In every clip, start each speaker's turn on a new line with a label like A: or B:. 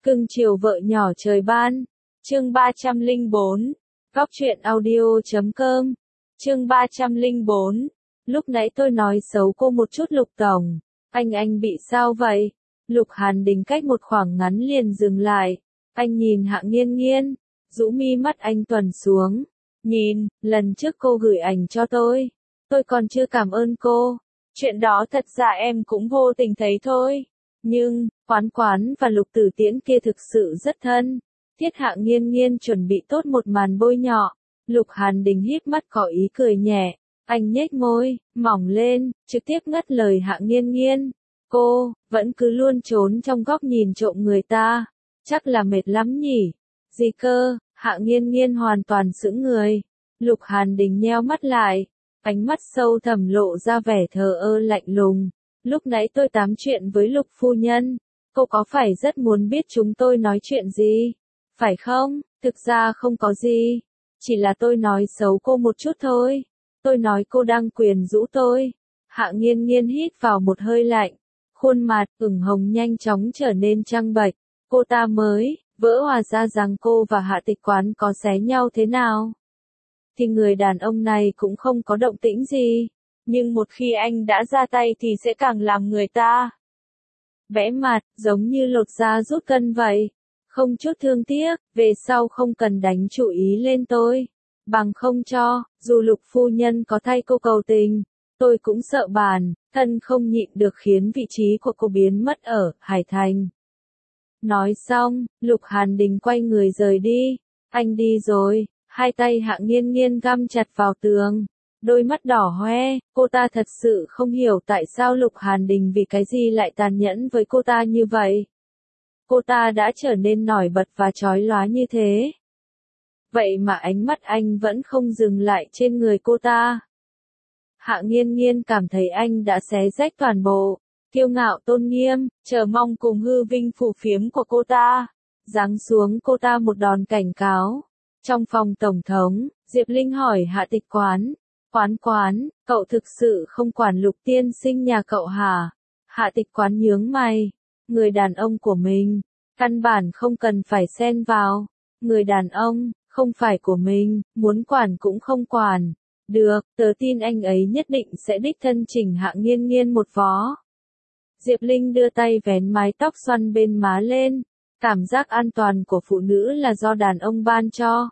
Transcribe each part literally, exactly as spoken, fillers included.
A: Cưng chiều vợ nhỏ trời ban. Chương ba trăm lẻ bốn. Góc truyện audio chấm com. Chương ba trăm lẻ bốn. Lúc nãy tôi nói xấu cô một chút Lục Tổng. Anh anh bị sao vậy? Lục Hàn Đình cách một khoảng ngắn liền dừng lại. Anh nhìn Hạ Nghiên Nghiên. Rũ mi mắt anh tuần xuống. Nhìn, lần trước cô gửi ảnh cho tôi. Tôi còn chưa cảm ơn cô. Chuyện đó thật ra em cũng vô tình thấy thôi. Nhưng, Quán Quán và Lục Tử Tiễn kia thực sự rất thân. Thiết Hạ Nghiên Nghiên chuẩn bị tốt một màn bôi nhọ. Lục Hàn Đình híp mắt có ý cười nhẹ. Anh nhếch môi, mỏng lên, trực tiếp ngắt lời Hạ Nghiên Nghiên. Cô, vẫn cứ luôn trốn trong góc nhìn trộm người ta. Chắc là mệt lắm nhỉ? Gì cơ? Hạ Nghiên Nghiên hoàn toàn sững người. Lục Hàn Đình nheo mắt lại. Ánh mắt sâu thẳm lộ ra vẻ thờ ơ lạnh lùng. Lúc nãy tôi tám chuyện với Lục phu nhân. Cô có phải rất muốn biết chúng tôi nói chuyện gì? Phải không? Thực ra không có gì. Chỉ là tôi nói xấu cô một chút thôi. Tôi nói cô đang quyến rũ tôi. Hạ Nghiên Nghiên hít vào một hơi lạnh. Khuôn mặt ửng hồng nhanh chóng trở nên trắng bệch. Cô ta mới vỡ hòa ra rằng cô và Hạ Tịch Quán có xé nhau thế nào. Thì người đàn ông này cũng không có động tĩnh gì. Nhưng một khi anh đã ra tay thì sẽ càng làm người ta vẽ mặt, giống như lột da rút cân vậy. Không chút thương tiếc, về sau không cần đánh chú ý lên tôi. Bằng không cho, dù Lục phu nhân có thay cô cầu tình, tôi cũng sợ bản thân không nhịn được khiến vị trí của cô biến mất ở Hải Thành. Nói xong, Lục Hàn Đình quay người rời đi. Anh đi rồi, hai tay Hạ Nghiên Nghiên găm chặt vào tường. Đôi mắt đỏ hoe, cô ta thật sự không hiểu tại sao Lục Hàn Đình vì cái gì lại tàn nhẫn với cô ta như vậy. Cô ta đã trở nên nổi bật và chói lóa như thế. Vậy mà ánh mắt anh vẫn không dừng lại trên người cô ta. Hạ Nghiên Nghiên cảm thấy anh đã xé rách toàn bộ, kiêu ngạo tôn nghiêm, chờ mong cùng hư vinh phù phiếm của cô ta. Giáng xuống cô ta một đòn cảnh cáo. Trong phòng tổng thống, Diệp Linh hỏi Hạ Tịch Quán. Quán Quán, cậu thực sự không quản Lục tiên sinh nhà cậu hả? Hạ Tịch Quán nhướng mày. Người đàn ông của mình, căn bản không cần phải xen vào. Người đàn ông, không phải của mình, muốn quản cũng không quản. Được, tớ tin anh ấy nhất định sẽ đích thân chỉnh Hạ Nghiên Nghiên một vó. Diệp Linh đưa tay vén mái tóc xoăn bên má lên. Cảm giác an toàn của phụ nữ là do đàn ông ban cho.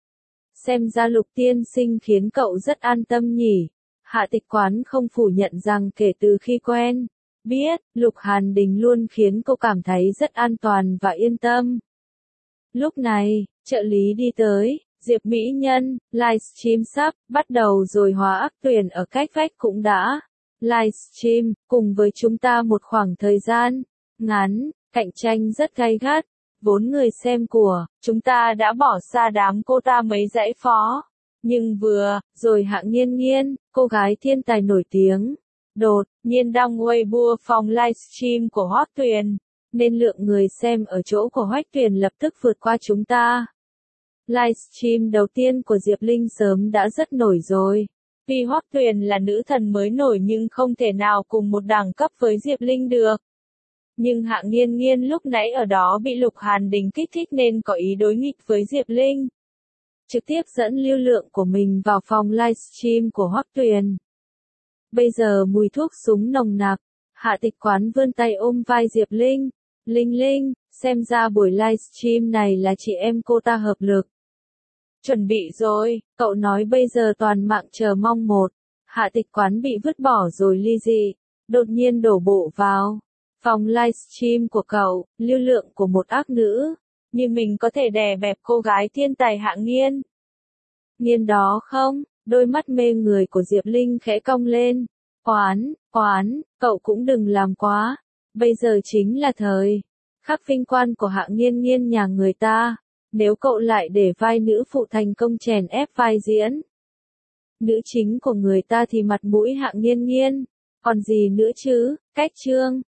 A: Xem ra Lục tiên sinh khiến cậu rất an tâm nhỉ. Hạ Tịch Quán không phủ nhận rằng kể từ khi quen, biết, Lục Hàn Đình luôn khiến cô cảm thấy rất an toàn và yên tâm. Lúc này, trợ lý đi tới, Diệp Mỹ Nhân, livestream sắp bắt đầu rồi Hóa Ác Tuyền ở cách vách cũng đã livestream cùng với chúng ta một khoảng thời gian ngắn, cạnh tranh rất gay gắt. Vốn người xem của chúng ta đã bỏ xa đám cô ta mấy dãy phó. Nhưng vừa rồi Hạ Nghiên Nghiên, cô gái thiên tài nổi tiếng, đột nhiên đăng Weibo phòng livestream của Hoắc Tuyền, nên lượng người xem ở chỗ của Hoắc Tuyền lập tức vượt qua chúng ta. Livestream đầu tiên của Diệp Linh sớm đã rất nổi rồi. Vì Hoắc Tuyền là nữ thần mới nổi nhưng không thể nào cùng một đẳng cấp với Diệp Linh được. Nhưng Hạ Nghiên Nghiên lúc nãy ở đó bị Lục Hàn Đình kích thích nên có ý đối nghịch với Diệp Linh. Trực tiếp dẫn lưu lượng của mình vào phòng livestream của Hoắc Tuyền. Bây giờ mùi thuốc súng nồng nặc, Hạ Tịch Quán vươn tay ôm vai Diệp Linh. Linh Linh, xem ra buổi livestream này là chị em cô ta hợp lực. Chuẩn bị rồi, cậu nói bây giờ toàn mạng chờ mong một. Hạ Tịch Quán bị vứt bỏ rồi ly dị, đột nhiên đổ bộ vào phòng livestream của cậu, lưu lượng của một ác nữ. Như mình có thể đè bẹp cô gái thiên tài Hạ Nghiên Nghiên đó không? Đôi mắt mê người của Diệp Linh khẽ cong lên. Quán, Quán, cậu cũng đừng làm quá. Bây giờ chính là thời khắc vinh quang của Hạ Nghiên Nghiên nhà người ta. Nếu cậu lại để vai nữ phụ thành công chèn ép vai diễn nữ chính của người ta thì mặt mũi Hạ Nghiên Nghiên còn gì nữa chứ? Cách chương